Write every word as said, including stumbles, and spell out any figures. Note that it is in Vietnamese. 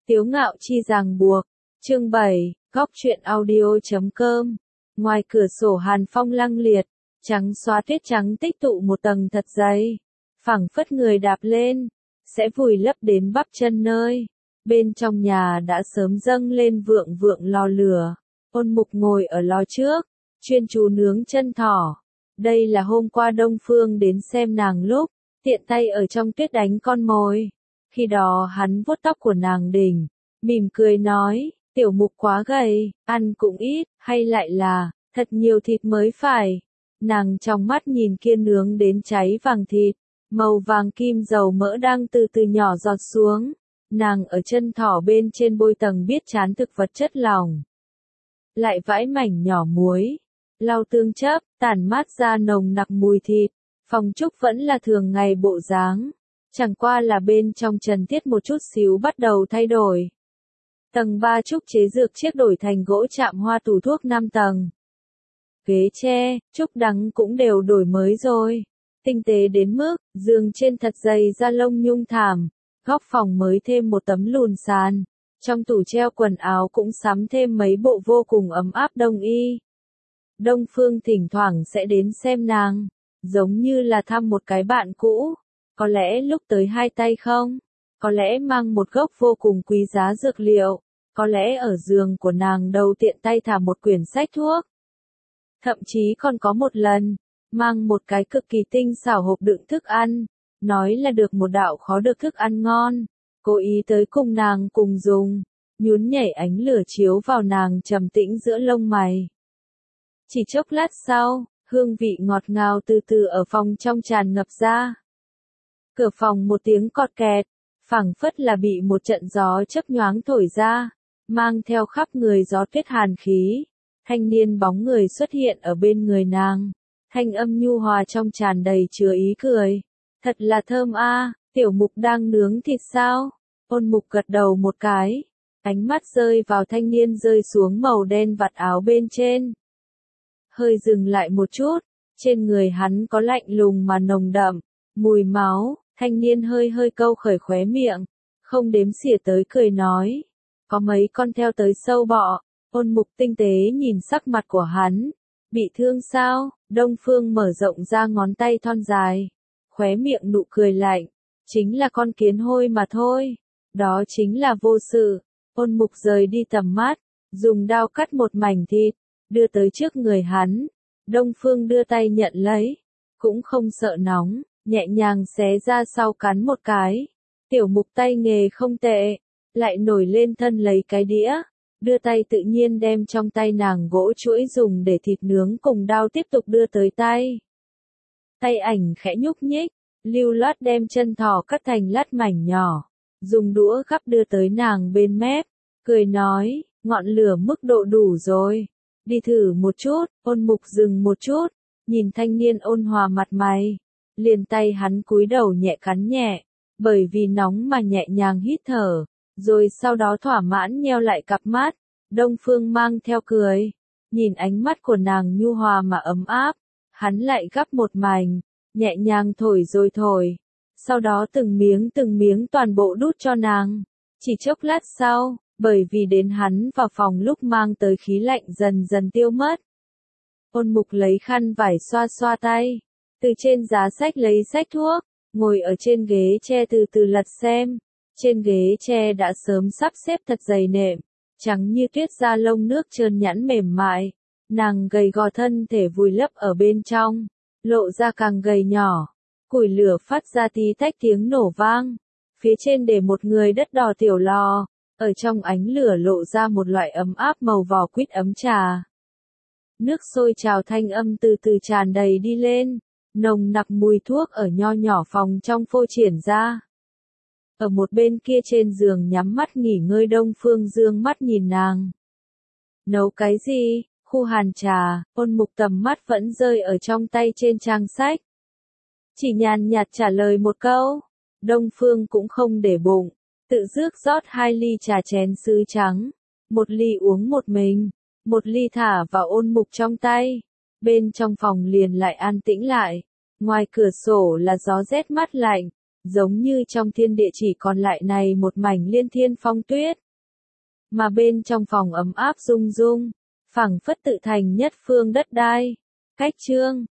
Tiếu ngạo chi ràng buộc. Chương bảy, góc truyện audio chấm com. Ngoài cửa sổ hàn phong lăng liệt, trắng xóa tuyết trắng tích tụ một tầng thật dày, phẳng phất người đạp lên, sẽ vùi lấp đến bắp chân nơi. Bên trong nhà đã sớm dâng lên vượng vượng lò lửa, Ôn Mục ngồi ở lò trước, chuyên chú nướng chân thỏ. Đây là hôm qua Đông Phương đến xem nàng lúc, tiện tay ở trong tuyết đánh con mồi. Khi đó hắn vuốt tóc của nàng đỉnh, mỉm cười nói, tiểu Mục quá gầy, ăn cũng ít, hay lại là, thật nhiều thịt mới phải. Nàng trong mắt nhìn kia nướng đến cháy vàng thịt, màu vàng kim dầu mỡ đang từ từ nhỏ giọt xuống. Nàng ở chân thỏ bên trên bôi tầng biết chán thực vật chất lỏng. Lại vãi mảnh nhỏ muối, lau tương chấp, tản mát ra nồng nặc mùi thịt. Phòng trúc vẫn là thường ngày bộ dáng, chẳng qua là bên trong trần tiết một chút xíu bắt đầu thay đổi. Tầng ba trúc chế dược chiếc đổi thành gỗ chạm hoa tủ thuốc năm tầng. Ghế tre, trúc đắng cũng đều đổi mới rồi. Tinh tế đến mức, giường trên thật dày da lông nhung thảm. Góc phòng mới thêm một tấm lùn sàn. Trong tủ treo quần áo cũng sắm thêm mấy bộ vô cùng ấm áp đông y. Đông Phương thỉnh thoảng sẽ đến xem nàng, giống như là thăm một cái bạn cũ. Có lẽ lúc tới hai tay không, có lẽ mang một gốc vô cùng quý giá dược liệu, có lẽ ở giường của nàng đầu tiện tay thả một quyển sách thuốc. Thậm chí còn có một lần, mang một cái cực kỳ tinh xảo hộp đựng thức ăn, nói là được một đạo khó được thức ăn ngon, cố ý tới cùng nàng cùng dùng, nhún nhảy ánh lửa chiếu vào nàng trầm tĩnh giữa lông mày. Chỉ chốc lát sau, hương vị ngọt ngào từ từ ở phòng trong tràn ngập ra. Cửa phòng một tiếng cọt kẹt, phảng phất là bị một trận gió chớp nhoáng thổi ra, mang theo khắp người gió tuyết hàn khí. Thanh niên bóng người xuất hiện ở bên người nàng, thanh âm nhu hòa trong tràn đầy chứa ý cười. Thật là thơm a, tiểu Mục đang nướng thịt sao? Ôn Mục gật đầu một cái, ánh mắt rơi vào thanh niên rơi xuống màu đen vạt áo bên trên. Hơi dừng lại một chút, trên người hắn có lạnh lùng mà nồng đậm, mùi máu, thanh niên hơi hơi câu khởi khóe miệng, không đếm xỉa tới cười nói, có mấy con theo tới sâu bọ. Ôn Mục tinh tế nhìn sắc mặt của hắn, bị thương sao? Đông Phương mở rộng ra ngón tay thon dài, khóe miệng nụ cười lạnh, chính là con kiến hôi mà thôi, đó chính là vô sự. Ôn Mục rời đi tầm mắt, dùng dao cắt một mảnh thịt, đưa tới trước người hắn. Đông Phương đưa tay nhận lấy, cũng không sợ nóng, nhẹ nhàng xé ra sau cắn một cái. Tiểu Mục tay nghề không tệ, lại nổi lên thân lấy cái đĩa, đưa tay tự nhiên đem trong tay nàng gỗ chuỗi dùng để thịt nướng cùng dao tiếp tục đưa tới tay. Tay ảnh khẽ nhúc nhích, lưu loát đem chân thỏ cắt thành lát mảnh nhỏ, dùng đũa gắp đưa tới nàng bên mép, cười nói, ngọn lửa mức độ đủ rồi, đi thử một chút. Ôn Mục dừng một chút, nhìn thanh niên ôn hòa mặt mày, liền tay hắn cúi đầu nhẹ cắn nhẹ, bởi vì nóng mà nhẹ nhàng hít thở, rồi sau đó thỏa mãn nheo lại cặp mắt. Đông Phương mang theo cười, nhìn ánh mắt của nàng nhu hòa mà ấm áp, hắn lại gắp một mảnh, nhẹ nhàng thổi rồi thổi, sau đó từng miếng từng miếng toàn bộ đút cho nàng. Chỉ chốc lát sau, bởi vì đến hắn vào phòng lúc mang tới khí lạnh dần dần tiêu mất. Ôn Mục lấy khăn vải xoa xoa tay, từ trên giá sách lấy sách thuốc, ngồi ở trên ghế tre từ từ lật xem. Trên ghế tre đã sớm sắp xếp thật dày nệm, trắng như tuyết da lông nước trơn nhẵn mềm mại. Nàng gầy gò thân thể vùi lấp ở bên trong, lộ ra càng gầy nhỏ. Củi lửa phát ra tí tách tiếng nổ vang. Phía trên để một người đất đỏ tiểu lò, ở trong ánh lửa lộ ra một loại ấm áp màu vỏ quýt ấm trà. Nước sôi trào thanh âm từ từ tràn đầy đi lên, nồng nặc mùi thuốc ở nho nhỏ phòng trong phô triển ra. Ở một bên kia trên giường nhắm mắt nghỉ ngơi Đông Phương dương mắt nhìn nàng. Nấu cái gì? Khu hàn trà. Ôn Mục tầm mắt vẫn rơi ở trong tay trên trang sách, chỉ nhàn nhạt trả lời một câu. Đông Phương cũng không để bụng, tự rước rót hai ly trà chén sứ trắng, một ly uống một mình, một ly thả vào Ôn Mục trong tay. Bên trong phòng liền lại an tĩnh lại, ngoài cửa sổ là gió rét mát lạnh, giống như trong thiên địa chỉ còn lại này một mảnh liên thiên phong tuyết. Mà bên trong phòng ấm áp rung rung, phảng phất tự thành nhất phương đất đai. Cách chương